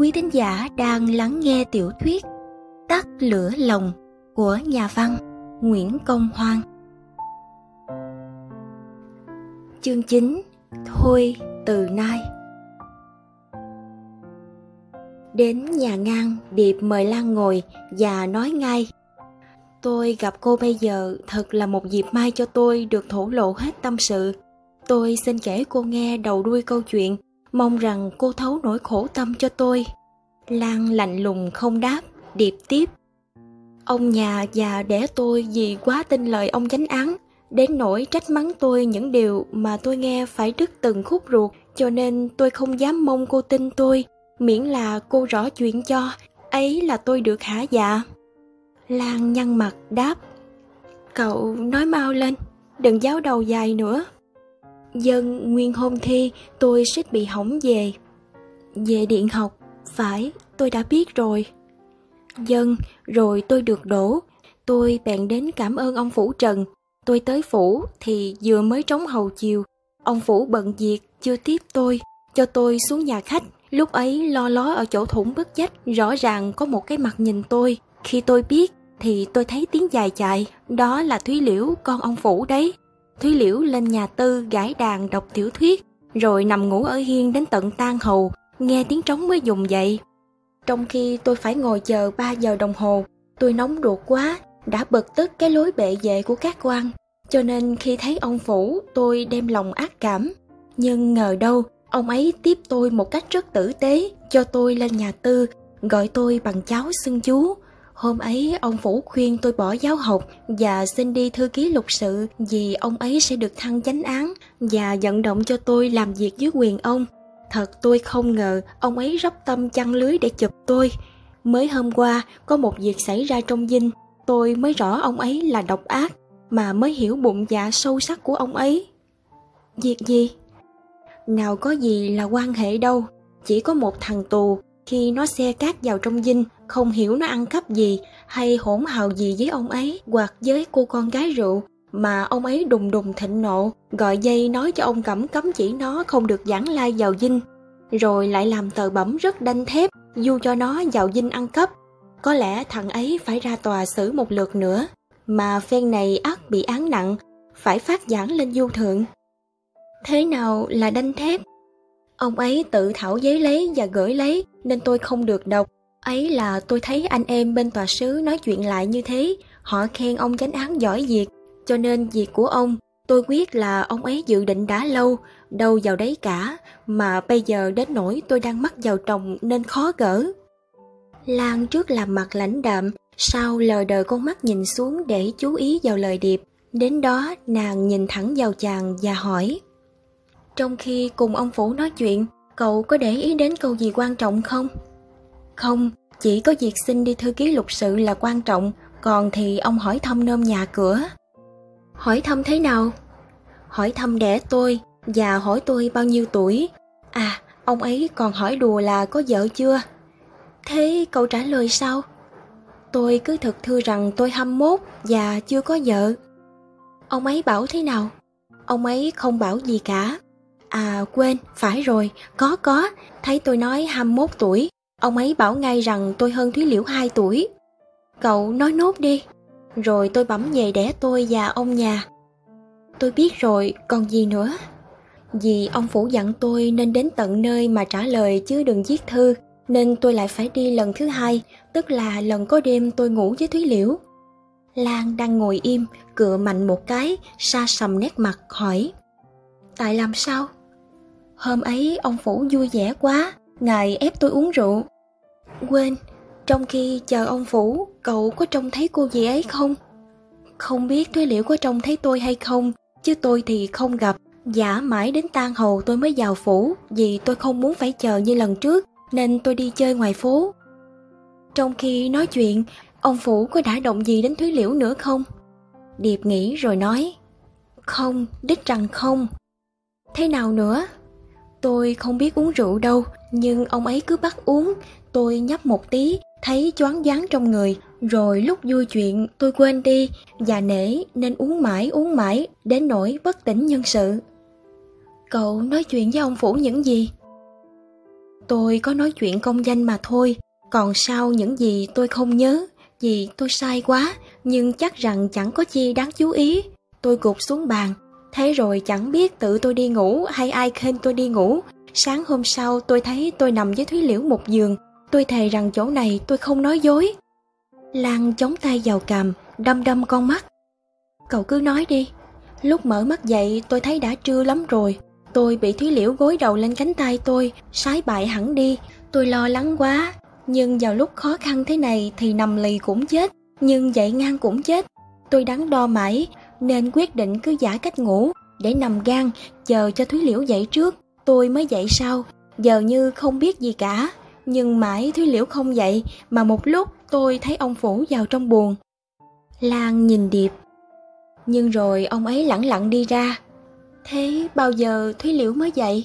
quý thính giả đang lắng nghe tiểu thuyết Tắt lửa lòng của nhà văn Nguyễn Công Hoan. Chương 9. Thôi từ nay. Đến nhà ngang, Điệp mời Lan ngồi và nói ngay: tôi gặp cô bây giờ thật là một dịp may cho tôi được thổ lộ hết tâm sự. Tôi xin kể cô nghe đầu đuôi câu chuyện, mong rằng cô thấu nỗi khổ tâm cho tôi. Lan lạnh lùng không đáp. Điệp tiếp: ông nhà già đẻ tôi vì quá tin lời ông chánh án, đến nỗi trách mắng tôi những điều mà tôi nghe phải đứt từng khúc ruột, cho nên tôi không dám mong cô tin tôi, miễn là cô rõ chuyện cho, ấy là tôi được hả dạ. Lan nhăn mặt đáp: cậu nói mau lên, đừng giáo đầu dài nữa. Dân nguyên hôm thi tôi suýt bị hỏng về điện học. Phải, tôi đã biết rồi. Dân, rồi tôi được đổ. Tôi bèn đến cảm ơn ông Phủ Trần. Tôi tới phủ thì vừa mới trống hầu chiều. Ông Phủ bận việc chưa tiếp tôi, cho tôi xuống nhà khách. Lúc ấy lo ló ở chỗ thủng bức vách, rõ ràng có một cái mặt nhìn tôi. Khi tôi biết thì tôi thấy tiếng dài chạy, đó là Thúy Liễu con ông Phủ đấy. Thúy Liễu lên nhà Tư gãi đàn đọc tiểu thuyết, rồi nằm ngủ ở hiên đến tận tan hầu, nghe tiếng trống mới dùng dậy. Trong khi tôi phải ngồi chờ 3 giờ đồng hồ, tôi nóng ruột quá, đã bực tức cái lối bệ vệ của các quan, cho nên khi thấy ông Phủ tôi đem lòng ác cảm. Nhưng ngờ đâu, ông ấy tiếp tôi một cách rất tử tế, cho tôi lên nhà Tư, gọi tôi bằng cháu xưng chú. Hôm ấy ông Phủ khuyên tôi bỏ giáo học và xin đi thư ký lục sự, vì ông ấy sẽ được thăng chánh án, và vận động cho tôi làm việc dưới quyền ông. Thật tôi không ngờ ông ấy dốc tâm chăn lưới để chụp tôi. Mới hôm qua có một việc xảy ra trong dinh, tôi mới rõ ông ấy là độc ác, mà mới hiểu bụng dạ sâu sắc của ông ấy. Việc gì? Nào có gì là quan hệ đâu, chỉ có một thằng tù, khi nó xe cát vào trong dinh, không hiểu nó ăn cắp gì hay hỗn hào gì với ông ấy hoặc với cô con gái rượu, mà ông ấy đùng đùng thịnh nộ, gọi dây nói cho ông Cẩm cấm chỉ nó không được vãng lai vào dinh, rồi lại làm tờ bẩm rất đanh thép du cho nó vào dinh ăn cắp. Có lẽ thằng ấy phải ra tòa xử một lượt nữa, mà phen này ắt bị án nặng, phải phát giảng lên du thượng. Thế nào là đanh thép? Ông ấy tự thảo giấy lấy và gửi lấy, nên tôi không được đọc. Ấy là tôi thấy anh em bên tòa sứ nói chuyện lại như thế, họ khen ông chánh án giỏi việc, cho nên việc của ông, tôi quyết là ông ấy dự định đã lâu, đâu vào đấy cả, mà bây giờ đến nỗi tôi đang mắc vào tròng nên khó gỡ. Lan trước làm mặt lãnh đạm, sau lờ đờ con mắt nhìn xuống để chú ý vào lời Điệp. Đến đó nàng nhìn thẳng vào chàng và hỏi: trong khi cùng ông Phủ nói chuyện, cậu có để ý đến câu gì quan trọng không? Không, chỉ có việc xin đi thư ký lục sự là quan trọng, còn thì ông hỏi thăm nôm nhà cửa. Hỏi thăm thế nào? Hỏi thăm đẻ tôi và hỏi tôi bao nhiêu tuổi. À, ông ấy còn hỏi đùa là có vợ chưa. Thế cậu trả lời sao? Tôi cứ thực thưa rằng tôi 21 và chưa có vợ. Ông ấy bảo thế nào? Ông ấy không bảo gì cả. À quên, phải rồi, có, thấy tôi nói 21 tuổi, ông ấy bảo ngay rằng tôi hơn Thúy Liễu 2 tuổi. Cậu nói nốt đi. Rồi tôi bẩm về đẻ tôi và ông nhà. Tôi biết rồi, còn gì nữa? Vì ông Phủ dặn tôi nên đến tận nơi mà trả lời chứ đừng viết thư, nên tôi lại phải đi lần thứ 2, tức là lần có đêm tôi ngủ với Thúy Liễu. Lan đang ngồi im, cựa mạnh một cái, sa sầm nét mặt, hỏi: tại làm sao? Hôm ấy ông Phủ vui vẻ quá, ngài ép tôi uống rượu. Quên, trong khi chờ ông Phủ, cậu có trông thấy cô gì ấy không? Không biết Thúy Liễu có trông thấy tôi hay không, chứ tôi thì không gặp. Dạ mãi đến tan hầu tôi mới vào phủ, vì tôi không muốn phải chờ như lần trước, nên tôi đi chơi ngoài phố. Trong khi nói chuyện, ông Phủ có đã động gì đến Thúy Liễu nữa không? Điệp nghĩ rồi nói: không, đích rằng không. Thế nào nữa? Tôi không biết uống rượu đâu, nhưng ông ấy cứ bắt uống. Tôi nhấp một tí, thấy choáng váng trong người, rồi lúc vui chuyện tôi quên đi và nể nên uống mãi, đến nỗi bất tỉnh nhân sự. Cậu nói chuyện với ông Phủ những gì? Tôi có nói chuyện công danh mà thôi, còn sau những gì tôi không nhớ, vì tôi sai quá, nhưng chắc rằng chẳng có chi đáng chú ý. Tôi gục xuống bàn, thế rồi chẳng biết tự tôi đi ngủ hay ai khênh tôi đi ngủ. Sáng hôm sau tôi thấy tôi nằm với Thúy Liễu một giường. Tôi thề rằng chỗ này tôi không nói dối. Lan chống tay vào cằm, đăm đăm con mắt. Cậu cứ nói đi. Lúc mở mắt dậy tôi thấy đã trưa lắm rồi. Tôi bị Thúy Liễu gối đầu lên cánh tay tôi, sái bại hẳn đi. Tôi lo lắng quá. Nhưng vào lúc khó khăn thế này thì nằm lì cũng chết, nhưng dậy ngang cũng chết. Tôi đắn đo mãi nên quyết định cứ giả cách ngủ để nằm gang, chờ cho Thúy Liễu dậy trước, tôi mới dậy sau. Giờ như không biết gì cả. Nhưng mãi Thúy Liễu không dậy, mà một lúc tôi thấy ông Phủ vào trong buồng. Lan nhìn Điệp. Nhưng rồi ông ấy lẳng lặng đi ra. Thế bao giờ Thúy Liễu mới dậy?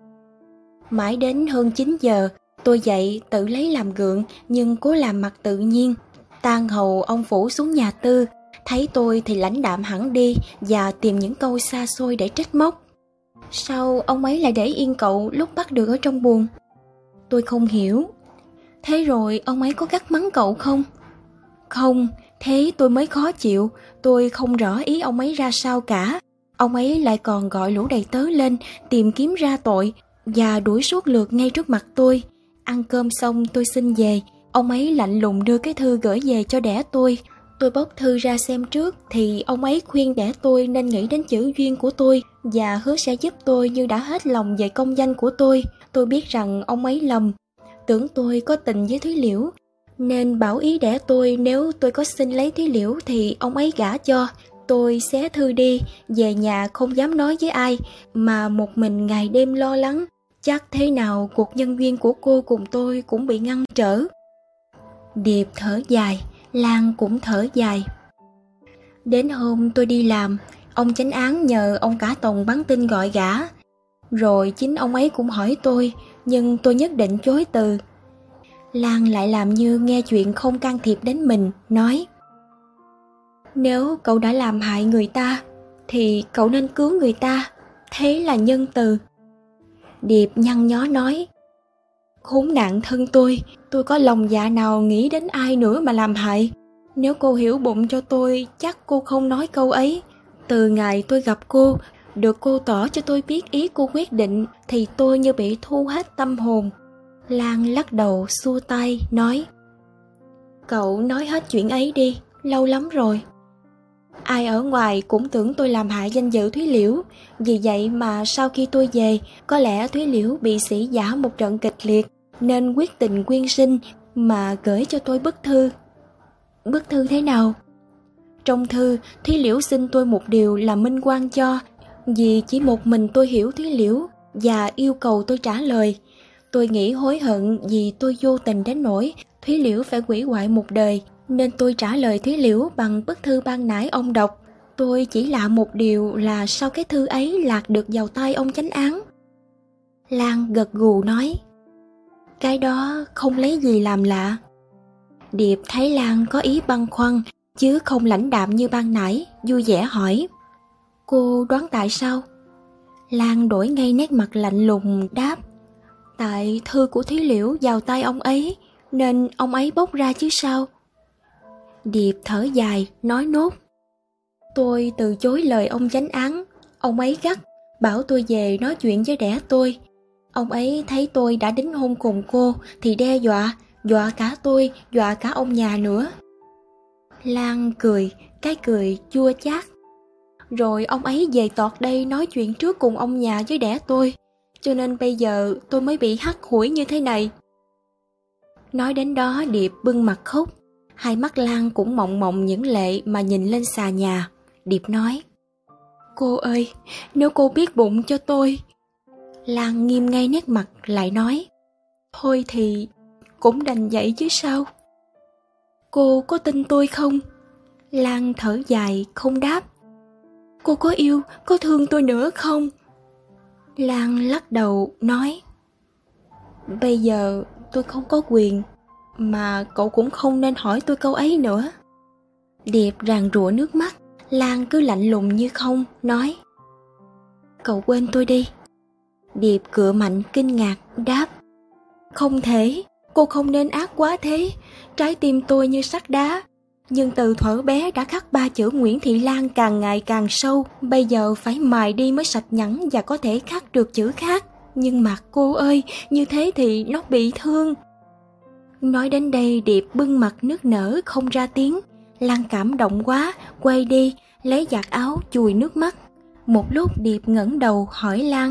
Mãi đến hơn 9 giờ, tôi dậy tự lấy làm gượng nhưng cố làm mặt tự nhiên. Tang hầu ông Phủ xuống nhà Tư, thấy tôi thì lãnh đạm hẳn đi và tìm những câu xa xôi để trách móc. Sao ông ấy lại để yên cậu lúc bắt được ở trong buồng? Tôi không hiểu. Thế rồi ông ấy có gắt mắng cậu không? Không, thế tôi mới khó chịu. Tôi không rõ ý ông ấy ra sao cả. Ông ấy lại còn gọi lũ đầy tớ lên tìm kiếm ra tội và đuổi suốt lượt ngay trước mặt tôi. Ăn cơm xong tôi xin về. Ông ấy lạnh lùng đưa cái thư gửi về cho đẻ tôi. Tôi bóc thư ra xem trước thì ông ấy khuyên đẻ tôi nên nghĩ đến chữ duyên của tôi và hứa sẽ giúp tôi như đã hết lòng về công danh của tôi. Tôi biết rằng ông ấy lầm, tưởng tôi có tình với Thúy Liễu, nên bảo ý đẻ tôi nếu tôi có xin lấy Thúy Liễu thì ông ấy gả cho. Tôi xé thư đi, về nhà không dám nói với ai, mà một mình ngày đêm lo lắng. Chắc thế nào cuộc nhân duyên của cô cùng tôi cũng bị ngăn trở. Điệp thở dài, Lan cũng thở dài. Đến hôm tôi đi làm, ông chánh án nhờ ông cả Tòng bắn tin gọi gả. Rồi chính ông ấy cũng hỏi tôi, nhưng tôi nhất định chối từ. Lan lại làm như nghe chuyện không can thiệp đến mình, nói: Nếu cậu đã làm hại người ta, thì cậu nên cứu người ta, thế là nhân từ. Điệp nhăn nhó nói: Khốn nạn thân tôi có lòng dạ nào nghĩ đến ai nữa mà làm hại. Nếu cô hiểu bụng cho tôi, chắc cô không nói câu ấy. Từ ngày tôi gặp cô, được cô tỏ cho tôi biết ý cô quyết định, thì tôi như bị thu hết tâm hồn. Lan lắc đầu xua tay, nói: Cậu nói hết chuyện ấy đi, lâu lắm rồi. Ai ở ngoài cũng tưởng tôi làm hại danh dự Thúy Liễu. Vì vậy mà sau khi tôi về, có lẽ Thúy Liễu bị sỉ vả một trận kịch liệt, nên quyết tình quyên sinh mà gửi cho tôi bức thư. Bức thư thế nào? Trong thư, Thúy Liễu xin tôi một điều là minh oan cho, vì chỉ một mình tôi hiểu Thúy Liễu và yêu cầu tôi trả lời. Tôi nghĩ hối hận vì tôi vô tình đến nỗi Thúy Liễu phải hủy hoại một đời, nên tôi trả lời Thúy Liễu bằng bức thư ban nãy ông đọc. Tôi chỉ lạ một điều là sao cái thư ấy lạc được vào tay ông chánh án. Lan gật gù nói: Cái đó không lấy gì làm lạ. Điệp thấy Lan có ý băn khoăn chứ không lãnh đạm như ban nãy, vui vẻ hỏi: Cô đoán tại sao? Lan đổi ngay nét mặt lạnh lùng đáp: Tại thư của Thúy Liễu vào tay ông ấy, nên ông ấy bóc ra chứ sao. Điệp thở dài, nói nốt: Tôi từ chối lời ông chánh án. Ông ấy gắt, bảo tôi về nói chuyện với đẻ tôi. Ông ấy thấy tôi đã đính hôn cùng cô thì đe dọa cả tôi, dọa cả ông nhà nữa. Lan cười, cái cười chua chát. Rồi ông ấy về tọt đây nói chuyện trước cùng ông nhà với đẻ tôi, cho nên bây giờ tôi mới bị hắt hủi như thế này. Nói đến đó Điệp bưng mặt khóc. Hai mắt Lan cũng mộng mộng những lệ mà nhìn lên xà nhà. Điệp nói: Cô ơi, nếu cô biết bụng cho tôi. Lan nghiêm ngay nét mặt lại nói: Thôi thì cũng đành vậy chứ sao. Cô có tin tôi không? Lan thở dài không đáp. Cô có yêu, có thương tôi nữa không? Lan lắc đầu nói: Bây giờ tôi không có quyền, mà cậu cũng không nên hỏi tôi câu ấy nữa. Điệp ràn rụa nước mắt. Lan cứ lạnh lùng như không, nói: Cậu quên tôi đi. Điệp cựa mạnh kinh ngạc đáp: Không thể, cô không nên ác quá thế. Trái tim tôi như sắt đá. Nhưng từ thuở bé đã khắc 3 chữ Nguyễn Thị Lan càng ngày càng sâu. Bây giờ phải mài đi mới sạch nhẵn và có thể khắc được chữ khác. Nhưng mà cô ơi, như thế thì nó bị thương. Nói đến đây Điệp bưng mặt nức nở không ra tiếng. Lan cảm động quá, quay đi, lấy giặt áo chùi nước mắt. Một lúc Điệp ngẩng đầu hỏi Lan: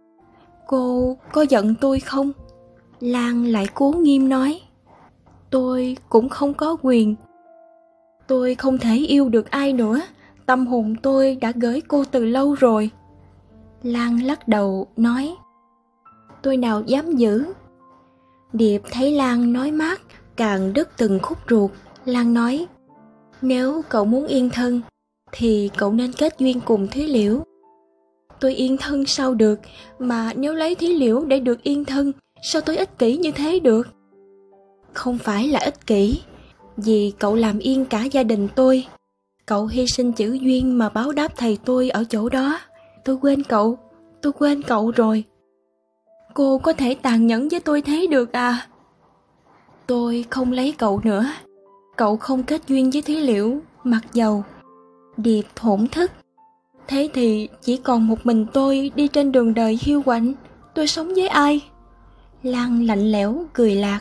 Cô có giận tôi không? Lan lại cố nghiêm nói: Tôi cũng không có quyền. Tôi không thể yêu được ai nữa. Tâm hồn tôi đã gửi cô từ lâu rồi. Lan lắc đầu nói: Tôi nào dám giữ. Điệp thấy Lan nói mát, càng đứt từng khúc ruột. Lan nói: Nếu cậu muốn yên thân thì cậu nên kết duyên cùng Thúy Liễu. Tôi yên thân sao được, mà nếu lấy Thúy Liễu để được yên thân, sao tôi ích kỷ như thế được? Không phải là ích kỷ, vì cậu làm yên cả gia đình tôi. Cậu hy sinh chữ duyên mà báo đáp thầy tôi ở chỗ đó. Tôi quên cậu rồi. Cô có thể tàn nhẫn với tôi thế được à? Tôi không lấy cậu nữa. Cậu không kết duyên với Thúy Liễu, mặc dầu. Điệp thổn thức: Thế thì chỉ còn một mình tôi đi trên đường đời hiu quạnh. Tôi sống với ai? Lan lạnh lẽo cười lạc: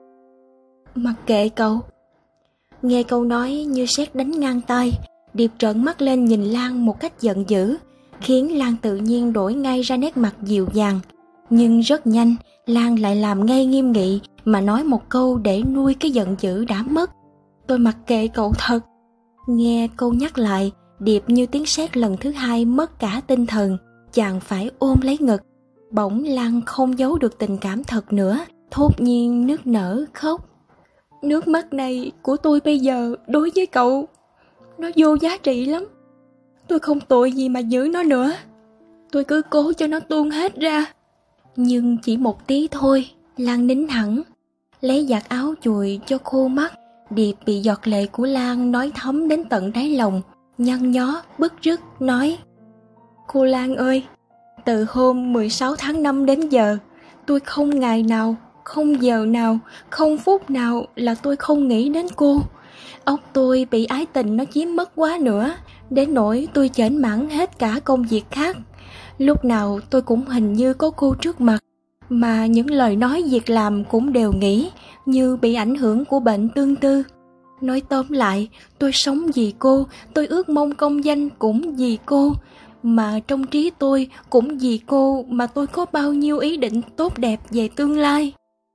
Mặc kệ cậu. Nghe câu nói như sét đánh ngang tai, Điệp trợn mắt lên nhìn Lan một cách giận dữ, khiến Lan tự nhiên đổi ngay ra nét mặt dịu dàng. Nhưng rất nhanh, Lan lại làm ngay nghiêm nghị mà nói một câu để nuôi cái giận dữ đã mất: Tôi mặc kệ cậu thật. Nghe câu nhắc lại, Điệp như tiếng sét lần thứ hai mất cả tinh thần, chàng phải ôm lấy ngực. Bỗng Lan không giấu được tình cảm thật nữa, thốt nhiên nức nở khóc. Nước mắt này của tôi bây giờ đối với cậu, nó vô giá trị lắm. Tôi không tội gì mà giữ nó nữa. Tôi cứ cố cho nó tuôn hết ra. Nhưng chỉ một tí thôi. Lan nín hẳn, lấy giặt áo chùi cho khô mắt. Điệp bị giọt lệ của Lan nói thấm đến tận đáy lòng, nhăn nhó bứt rứt nói: Cô Lan ơi, từ hôm 16 tháng 5 đến giờ, tôi không ngày nào, không giờ nào, không phút nào là tôi không nghĩ đến cô. Óc tôi bị ái tình nó chiếm mất quá nữa, đến nỗi tôi chểnh mảng hết cả công việc khác. Lúc nào tôi cũng hình như có cô trước mặt, mà những lời nói việc làm cũng đều nghĩ như bị ảnh hưởng của bệnh tương tư. Nói tóm lại, tôi sống vì cô, tôi ước mong công danh cũng vì cô, mà trong trí tôi cũng vì cô mà tôi có bao nhiêu ý định tốt đẹp về tương lai.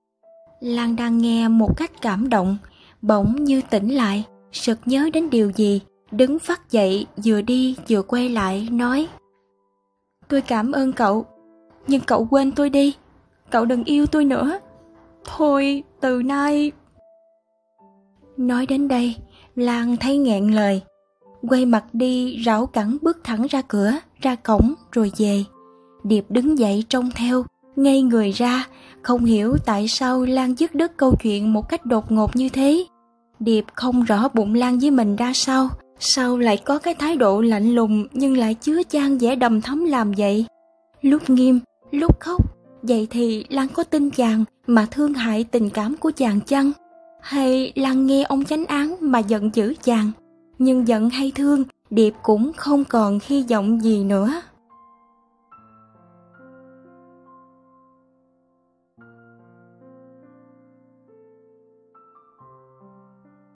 Lan đang nghe một cách cảm động, bỗng như tỉnh lại, sực nhớ đến điều gì, đứng phắt dậy, vừa đi vừa quay lại nói: Tôi cảm ơn cậu, nhưng cậu quên tôi đi, cậu đừng yêu tôi nữa. Thôi, từ nay... Nói đến đây, Lan thấy nghẹn lời, quay mặt đi rảo cẳng bước thẳng ra cửa, ra cổng rồi về. Điệp đứng dậy trông theo, ngây người ra, không hiểu tại sao Lan dứt đứt câu chuyện một cách đột ngột như thế. Điệp không rõ bụng Lan với mình ra sao lại có cái thái độ lạnh lùng nhưng lại chứa chan vẻ đầm thấm làm vậy. Lúc nghiêm, lúc khóc, vậy thì Lan có tin chàng mà thương hại tình cảm của chàng chăng? Hay Lan nghe ông chánh án mà giận dữ chàng? Nhưng giận hay thương, Điệp cũng không còn hy vọng gì nữa.